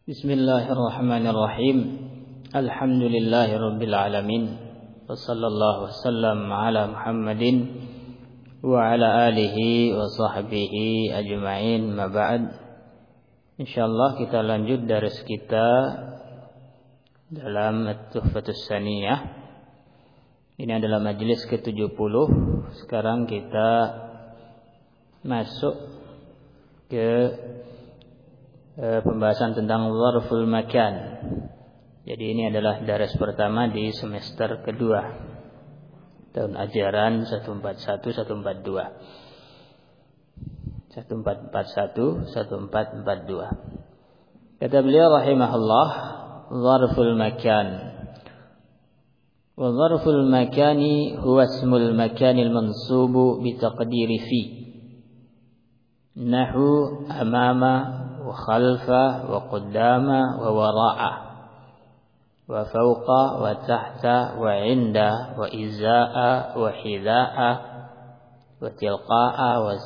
Bismillahirrahmanirrahim. Alhamdulillahirabbil alamin. Wassallallahu wasallam ala Muhammadin wa ala alihi wa sahbihi ajma'in. Ma ba'd. Insyaallah kita lanjut daris kita dalam At-Tuhfatus Saniyah. Ini adalah majelis ke-70. Sekarang kita masuk ke pembahasan tentang zarful makan. Jadi ini adalah daras pertama di semester kedua tahun ajaran 1441-1442. 1441-1442. Kata beliau rahimahullah, zarful makan. Wa zarful makani huwa ismul makanil mansubu bi taqdiri fi. Nahu amama وخلف وقدام ووراء وفوق وتحت وعند وإزاء وحذاء وتلقاء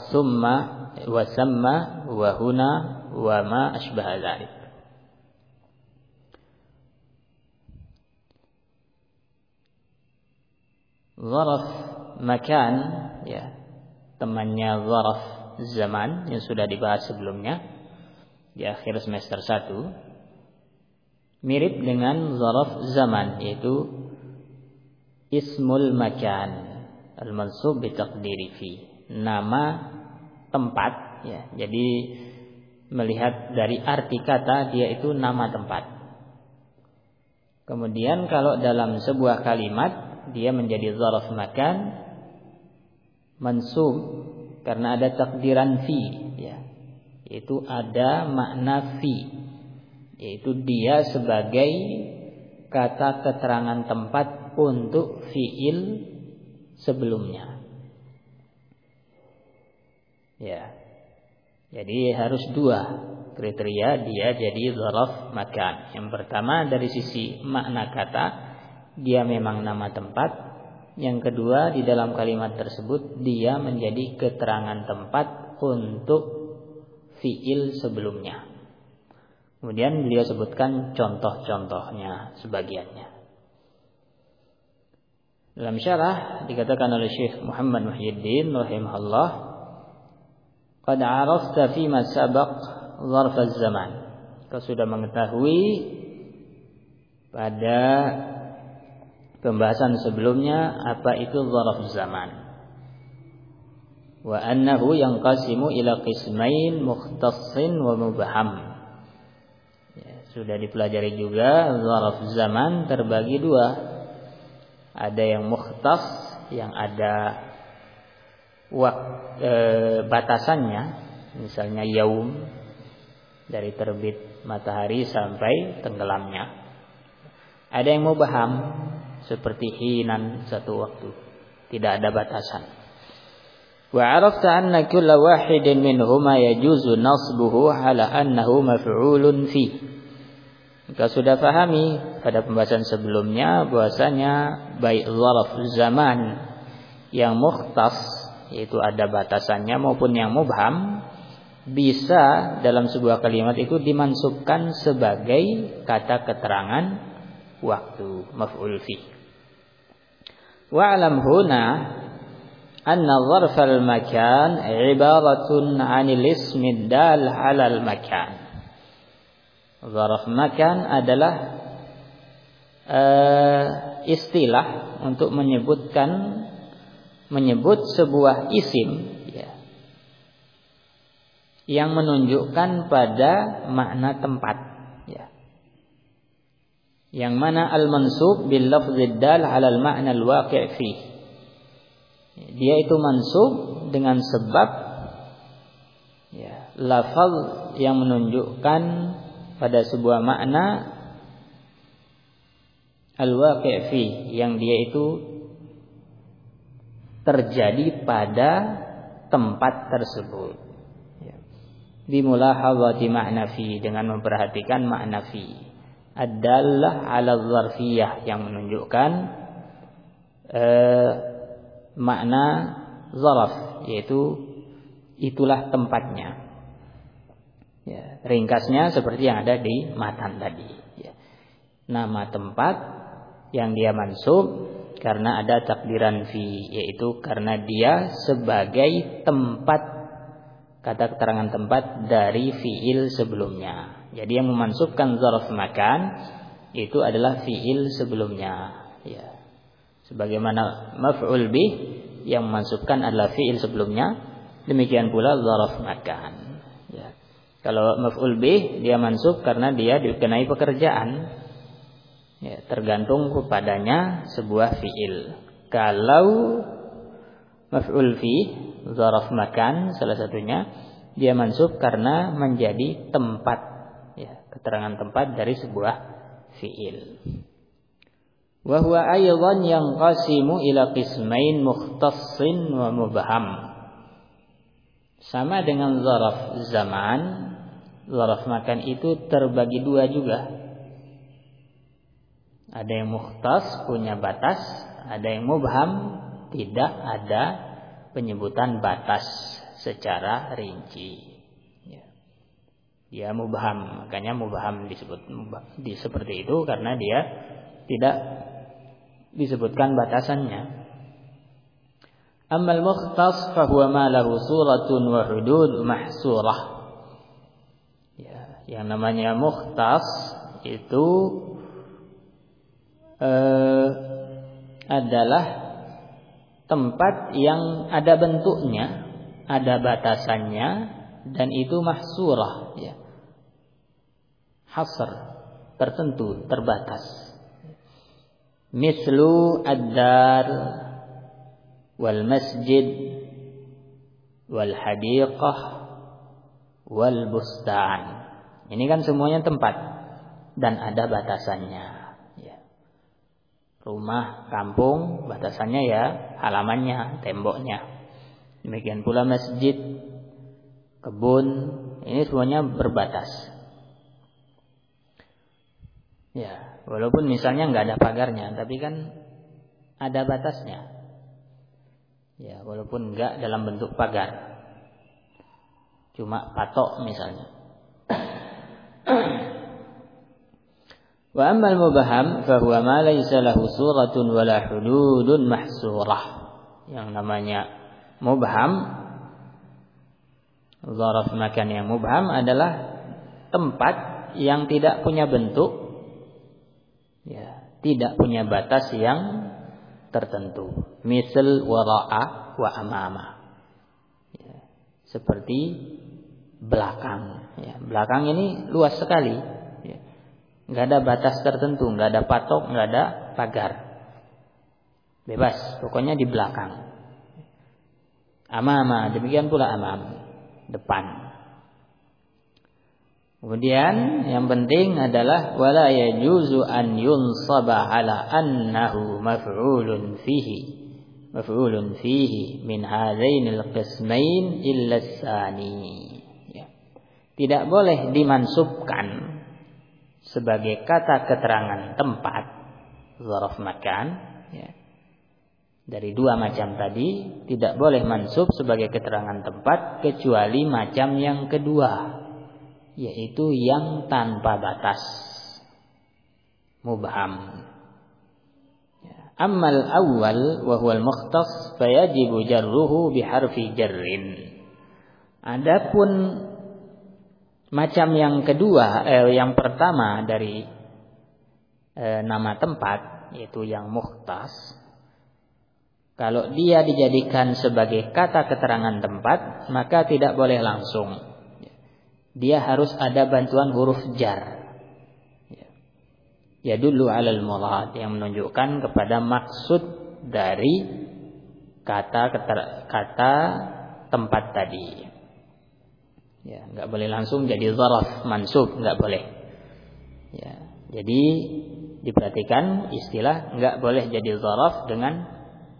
وثم وهنا وما أشبه ذلك. Zaraf makan, ya, temannya zaraf zaman yang sudah dibahas sebelumnya di akhir semester 1, mirip dengan zaraf zaman, yaitu ismul makan al-mansub bi taqdiri fi, nama tempat, ya. Jadi melihat dari arti kata, dia itu nama tempat. Kemudian kalau dalam sebuah kalimat dia menjadi zaraf makan mansub karena ada takdiran fi, ya. Itu ada makna fi, yaitu dia sebagai kata keterangan tempat untuk fiil sebelumnya. Ya. Jadi harus dua kriteria dia jadi zaraf makan. Yang pertama dari sisi makna kata, dia memang nama tempat. Yang kedua, di dalam kalimat tersebut dia menjadi keterangan tempat untuk fiil sebelumnya. Kemudian beliau sebutkan contoh-contohnya sebagiannya. Dalam syarah dikatakan oleh Syekh Muhammad Muhyiddin rahimahullah, qad 'arafta fi ma sabaq zarf az-zaman. Kau sudah mengetahui pada pembahasan sebelumnya apa itu zarf zaman. Wa annahu yanqasimu ila qismain mukhtassin wa mubham. Ya, sudah dipelajari juga zaraf zaman terbagi dua. Ada yang mukhtas, yang ada batasannya, misalnya yaum, dari terbit matahari sampai tenggelamnya. Ada yang mubham, seperti hinan, satu waktu, tidak ada batasan. Wa 'arafta anna kulla wahidin minhuma yajuzu nasbuhu ala annahu maf'ulun fi. Kita sudah pahami pada pembahasan sebelumnya bahwasanya baik zaraf zaman yang mukhtas, yaitu ada batasannya, maupun yang mubham, bisa dalam sebuah kalimat itu dimansubkan sebagai kata keterangan waktu, maf'ul fi. Wa 'alam huna anna zarfal makan ibaratun 'anil ismi dal 'alal makan. Zarf makan adalah istilah untuk menyebut sebuah isim, ya, yang menunjukkan pada makna tempat, ya. Yang mana al-mansub bil lafzid dal 'alal ma'na al-waqi' fi. Dia itu mansub dengan sebab, ya, lafaz yang menunjukkan pada sebuah makna al-waqi' fi, yang dia itu terjadi pada tempat tersebut, ya. Bimulahadzati ma'na fi, dengan memperhatikan makna fi. Ad-dallah 'ala dzarfiyah, yang menunjukkan makna zaraf, yaitu itulah tempatnya. Ya, ringkasnya seperti yang ada di matan tadi. Ya. Nama tempat yang dia mansub karena ada takdiran fi, yaitu karena dia sebagai tempat, kata keterangan tempat dari fiil sebelumnya. Jadi yang memansubkan zarf makan itu adalah fiil sebelumnya. Ya. Sebagaimana maf'ul bih yang memansubkan adalah fiil sebelumnya, demikian pula zarf makan. Ya. Kalau maf'ul bih dia mansub karena dia dikenai pekerjaan. Ya, tergantung kepadanya sebuah fiil. Kalau maf'ul fi, zarf makan salah satunya, dia mansub karena menjadi tempat, ya, keterangan tempat dari sebuah fiil. Wa huwa aydan yanqasimu ila qismain mukhtassin wa mubham. Sama dengan zarf zaman, zarf makan itu terbagi dua juga. Ada yang mukhtas, punya batas, ada yang mubham, tidak ada penyebutan batas secara rinci. Ya. Dia mubham, makanya mubham disebut seperti itu karena dia tidak disebutkan batasannya. Ammal mukhtas fahuwa ma lahu suratun wa hudud mahsurah. Ya, yang namanya mukhtas itu adalah tempat yang ada bentuknya, ada batasannya, dan itu mahsurah, ya. Hasr, tertentu, terbatas. Mislu ad-dar wal masjid wal hadiqah wal bustan. Ini kan semuanya tempat dan ada batasannya. Rumah, kampung, batasannya ya halamannya, temboknya. Demikian pula masjid, kebun, ini semuanya berbatas. Ya, walaupun misalnya nggak ada pagarnya, tapi kan ada batasnya. Ya, walaupun nggak dalam bentuk pagar, cuma patok misalnya. Wa ammal mubham fa huwa ma laysa lahu suratun wala hududun mahsurah. Yang namanya mubham, zarf makan yang mubham adalah tempat yang tidak punya bentuk, ya, tidak punya batas yang tertentu. Misal wara'a wa amama. Ya, seperti belakang, ya. Belakang ini luas sekali. Nggak ada batas tertentu, nggak ada patok, nggak ada pagar, bebas, pokoknya di belakang. Amama, demikian pula amam, depan. Kemudian yang penting adalah wala yajuzu an yunsaba ala annahu maf'ulun fihi min hadainil qismain illa tsani. Ya. Tidak boleh dimansubkan sebagai kata keterangan tempat, zarf makan, ya. Dari dua macam tadi tidak boleh mansub sebagai keterangan tempat kecuali macam yang kedua, yaitu yang tanpa batas, mubham. Ya. Ammal awal wa huwal mukhtas fayajibu jarruhu biharfi jarrin. Adapun macam yang kedua, yang pertama dari nama tempat, yaitu yang mukhtas. Kalau dia dijadikan sebagai kata keterangan tempat, maka tidak boleh langsung. Dia harus ada bantuan huruf jar. Yadullu alal murad, yang menunjukkan kepada maksud dari kata tempat tadi. Ya, enggak boleh langsung jadi zarf mansub, enggak boleh. Ya, jadi diperhatikan istilah enggak boleh jadi zarf dengan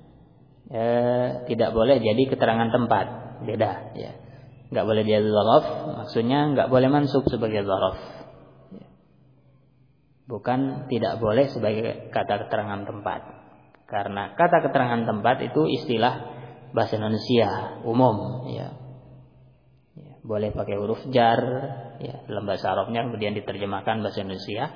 tidak boleh jadi keterangan tempat, beda. Ya, enggak boleh jadi zarf, maksudnya enggak boleh mansub sebagai zarf. Ya. Bukan tidak boleh sebagai kata keterangan tempat, karena kata keterangan tempat itu istilah bahasa Indonesia umum. Ya. boleh pakai huruf jar, ya, dalam bahasa Arabnya kemudian diterjemahkan bahasa Indonesia.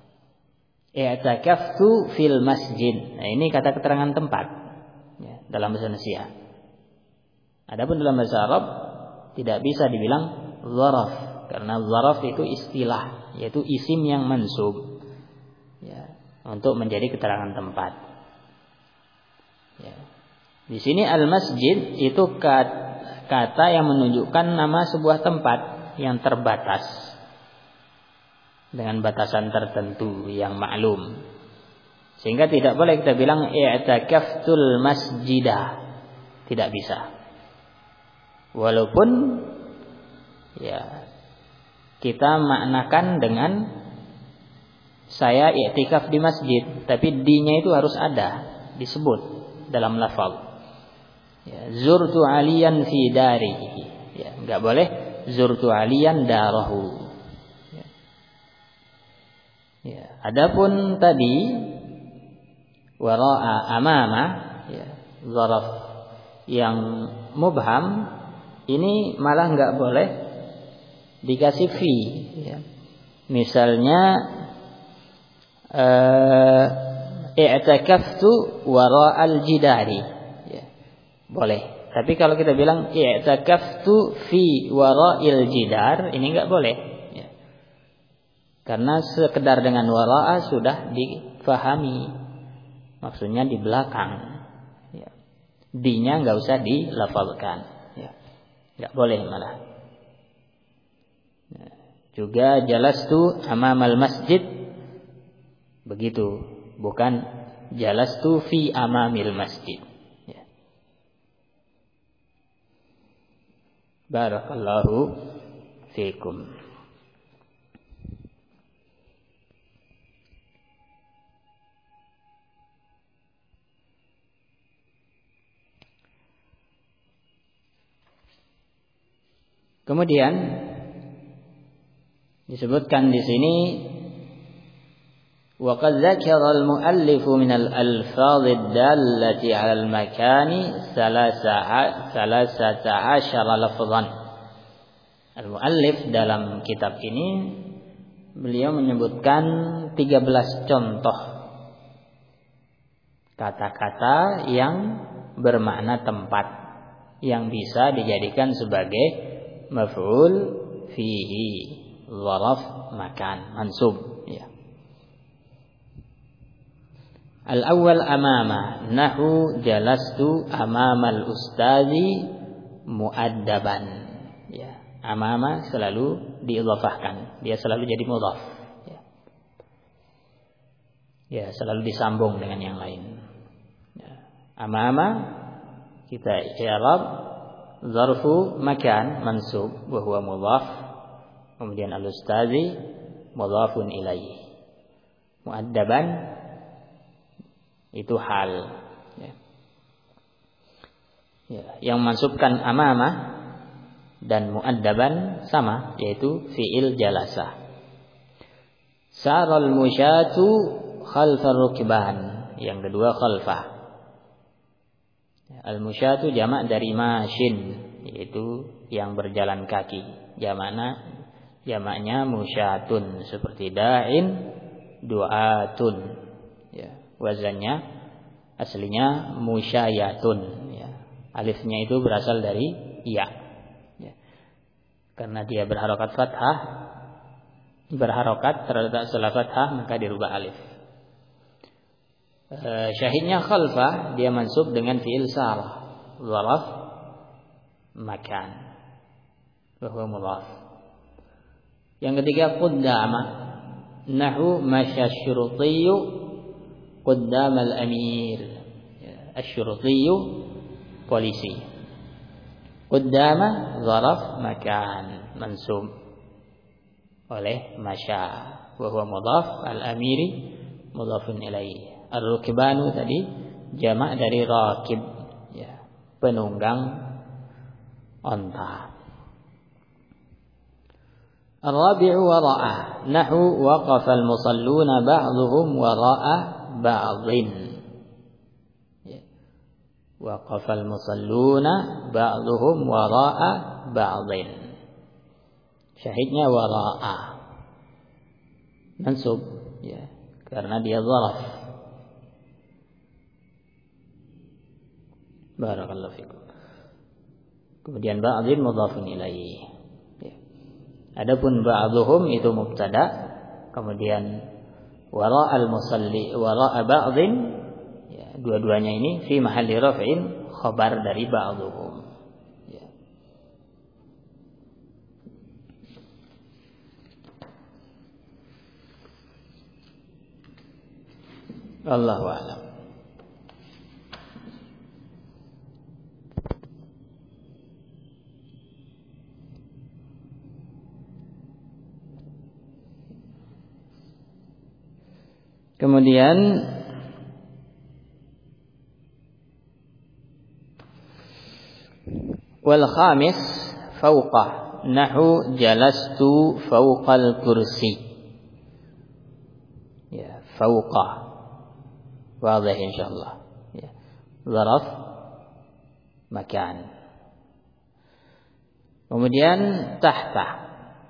I'takaftu fil masjid. Nah, ini kata keterangan tempat, ya, dalam bahasa Indonesia. Adapun dalam bahasa Arab tidak bisa dibilang zaraf, karena zaraf itu istilah, yaitu isim yang mansub, ya, untuk menjadi keterangan tempat. Ya. Di sini al-masjid itu kata yang menunjukkan nama sebuah tempat yang terbatas dengan batasan tertentu yang maklum. Sehingga tidak boleh kita bilang i'takaftul masjidah. Tidak bisa. Walaupun ya kita maknakan dengan saya i'tikaf di masjid, tapi di-nya itu harus ada, disebut dalam lafaz. Ya, zurtu aliyan fi darihi. Ya, enggak boleh zurtu aliyan darahu. Ya. Ya, adapun tadi wara'a amama, ya, zaraf yang mubham ini malah enggak boleh dikasih fi, ya. Misalnya i'takaftu wara'al jidari. Boleh. Tapi kalau kita bilang i'takaftu fi wara'il jidar, ini enggak boleh, ya. Karena sekedar dengan wara'a sudah difahami. Maksudnya di belakang, ya. Di-nya enggak usah dilafalkan, ya. Enggak boleh malah. Ya. Juga jalastu amamal masjid, begitu, bukan jalastu fi amamil masjid. Barakallahu fiikum. Kemudian disebutkan di sini وقد ذكر المؤلف من الألفاظ الدالة على المكان 13 لفظا. Al-muallif dalam kitab ini beliau menyebutkan 13 contoh kata-kata yang bermakna tempat yang bisa dijadikan sebagai maf'ul fihi, zaraf makan, mansub, ya. Al-awwal amama, nahu jalastu amamal ustazi muaddaban. Ya, amama selalu diidhafahkan, dia selalu jadi mudhaf. Ya. Ya, selalu disambung dengan yang lain. Ya. Amama kita i'rab zarfu makan mansub wa huwa mudhaf. Kemudian al-ustazi mudhafun ilaihi. Muaddaban itu hal, ya. Ya, yang mansubkan amamah dan muaddaban sama, yaitu fi'il jalasa. Saral musyatu khalfar rukban, yang kedua khalfah. Al musyatu jamak dari mashin, yaitu yang berjalan kaki. Jamaknya musyatun, seperti da'in, du'atun. Ya, wazannya aslinya musyayatun, ya. Alifnya itu berasal dari ya, ya. Karena dia berharokat fathah, terletak setelah fathah, maka dirubah alif. Syahidnya khalfah, dia mansub dengan fi'il sarah, zaraf makan, wa huwa mudhaf. Yang ketiga quddama, nahu masyasyurutiyyu Qaddam al-amir, asy-syurutiyyu polisi. Qaddama zaraf makan, mansub oleh masya, wa huwa mudhaf, al-amiri mudhafun ilaihi. Ar-rukbanu tadi jamak dari rakib, ya, penunggang onta. Ar-rabi'u wara'a, nahu waqafa al-musalluna ba'dhuhum wara'a ba'dhin. Waqafal musalluna ba'dhuhum wara'a ba'dhin. Syahidnya wara'a. Mansub, ya, karena dia zaraf. Barakallahu fikum. Kemudian ba'dhin mudhafun ilaih. Ya. Adapun ba'dhuhum itu mubtada, kemudian wara'al musalli wara'a ba'dhin, ya, dua-duanya ini fi mahalli raf'in khabar dari ba'dhuhum. Ya. Allahu a'lam. Kemudian wal khamis fawqa nahu jalastu fawqal kursi. Ya, fawqa. Wadah insyaallah. Ya. Zaraf makan. Kemudian tahta.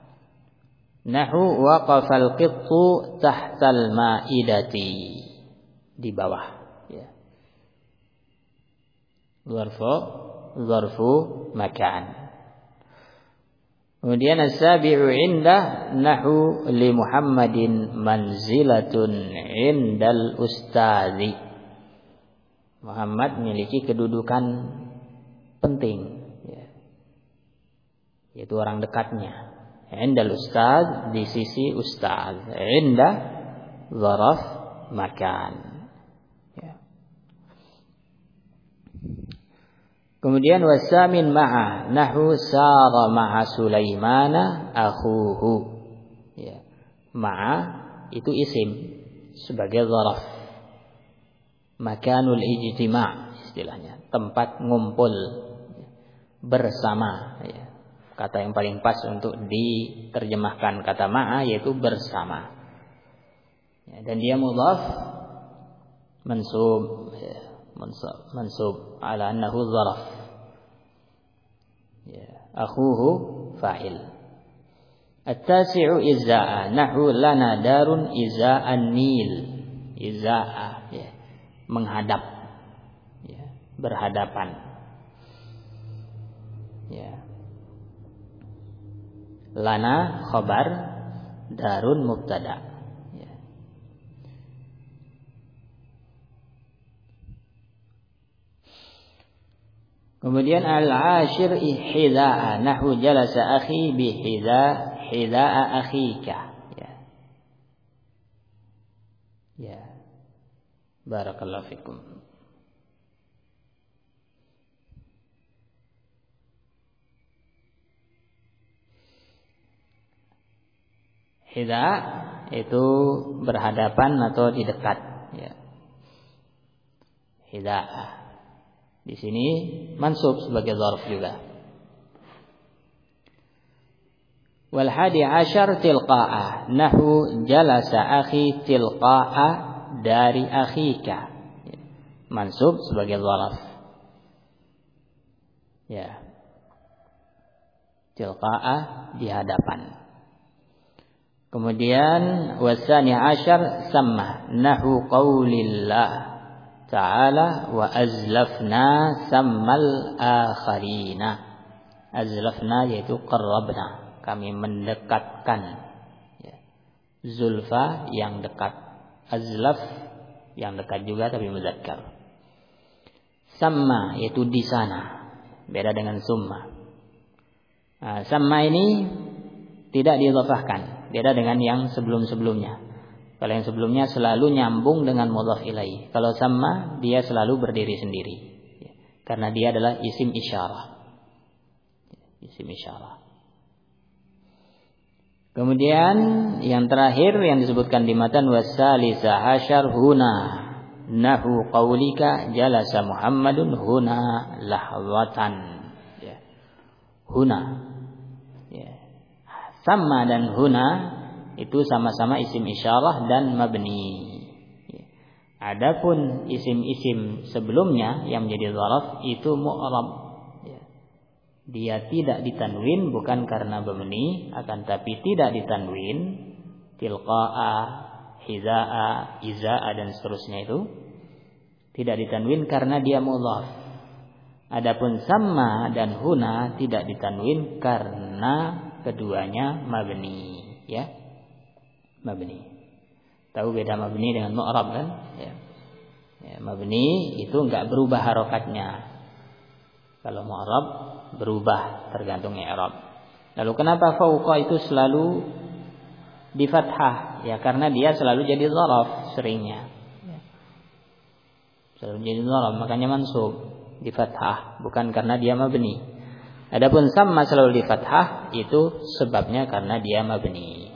Nahu waqafal qittu tahtal ma'idati, di bawah, ya. Zarfu makan. Kemudian as-sabi'u indah nahu li Muhammadin manzilatun indal ustadzi. Muhammad memiliki kedudukan penting, ya, yaitu orang dekatnya. Indal ustaz, di sisi ustaz. Inda zaraf makan. Ya. Kemudian wasamin ma'a nahu sara ma'a Sulaimana akhuhu. Ya. Ma'a itu isim sebagai zaraf. Makanul ijtima' istilahnya, tempat ngumpul bersama, ya. Kata yang paling pas untuk diterjemahkan kata ma'a yaitu bersama. Ya, dan dia mudhaf mansub, ya, mansub ala annahu zaraf. Ya, akhuhu fa'il. At-tasi'u izza'a nahu lana darun izza'an nil. Izza'a, ya, menghadap, ya, berhadapan. Ya. Lana khabar, darun mubtada. Ya. Kemudian al-ashir ihda'a nahu jalasa akhi bi hida'a akhika. Ya. Ya. Barakallahu fikum. Hida itu berhadapan atau di dekat, ya. Hida di sini mansub sebagai zarf juga. Wal hadi asyar tilqa'a nahu jalasa akhi tilqa'a dari akhika. Ya. Mansub sebagai zarf. Ya. Tilqa'a di hadapan. Kemudian wasani asyar sama nahu qaulillah ta'ala wa azlafna sammal akharina. Azlafna yaitu qarrabna, kami mendekatkan, ya. Zulfa yang dekat, azlaf yang dekat juga tapi muzakkar. Sama yaitu di sana, beda dengan summa. Nah, sama ini tidak diidhafahkan, beda dengan yang sebelum-sebelumnya. Kalau yang sebelumnya selalu nyambung dengan mudhaf ilaih. Kalau sama dia selalu berdiri sendiri, ya. Karena dia adalah isim isyarah. Isim isyarah. Kemudian yang terakhir yang disebutkan di matan wasalisa asyar huna nahu qaulika jalasa Muhammadun huna lahwatan. Ya. Huna. Ya. Sama dan huna itu sama-sama isim isyarah dan mabni. Adapun isim-isim sebelumnya yang menjadi zaraf itu mu'rab. dia tidak ditanwin bukan karena bemeni, akan tapi tidak ditanwin tilqa'a, hiza'a, iza'a dan seterusnya itu tidak ditanwin karena dia mudhaf. Adapun sama dan huna tidak ditanwin karena keduanya mabni, ya. Mabni. Tahu beda mabni dengan mu'rab kan? Ya. Ya, mabni itu enggak berubah harokatnya. Kalau mu'rab berubah tergantung i'rab. Lalu kenapa fauqa itu selalu di fathah? Ya karena dia selalu jadi dzaraf seringnya. Ya. Selalu jadi dzaraf, makanya mansub di fathah, bukan karena dia mabni. Adapun sama selalu di fathah itu sebabnya karena dia mabni.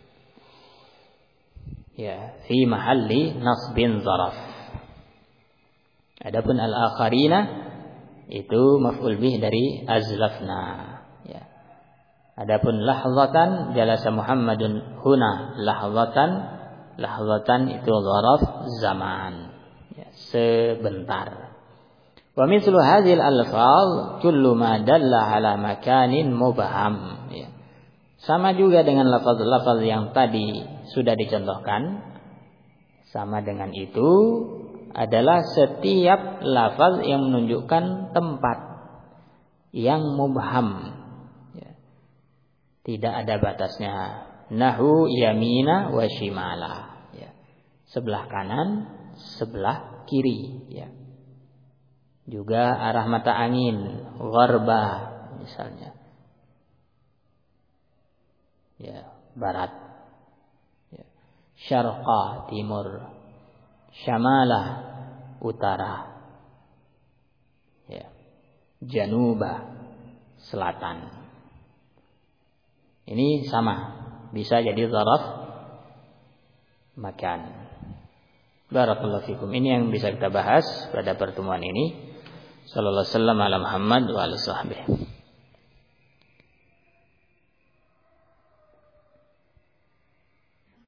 Ya, fi mahalli nasbin dzaraf. Adapun al-akharina itu maf'ul bih dari azlafna, ya. Adapun lahzatan jalasa Muhammadun huna lahzatan itu dzaraf zaman, ya, sebentar. Wa mithlu hadhil alfaz kullu ma dalla ala makanin mubham, ya. Sama juga dengan lafaz-lafaz yang tadi sudah dicontohkan. Sama dengan itu adalah setiap lafaz yang menunjukkan tempat yang mubham, ya. Tidak ada batasnya. Nahu yamina wa shimala, ya. Sebelah kanan, sebelah kiri, ya. Juga arah mata angin, gharba misalnya, ya, barat, ya. Syarqa timur, syamala utara, ya. Januba selatan. Ini sama, bisa jadi dzaraf makan. Barakallahu fikum. Ini yang bisa kita bahas pada pertemuan ini. Sallallahu alaihi wasallam ala Muhammad wa alihi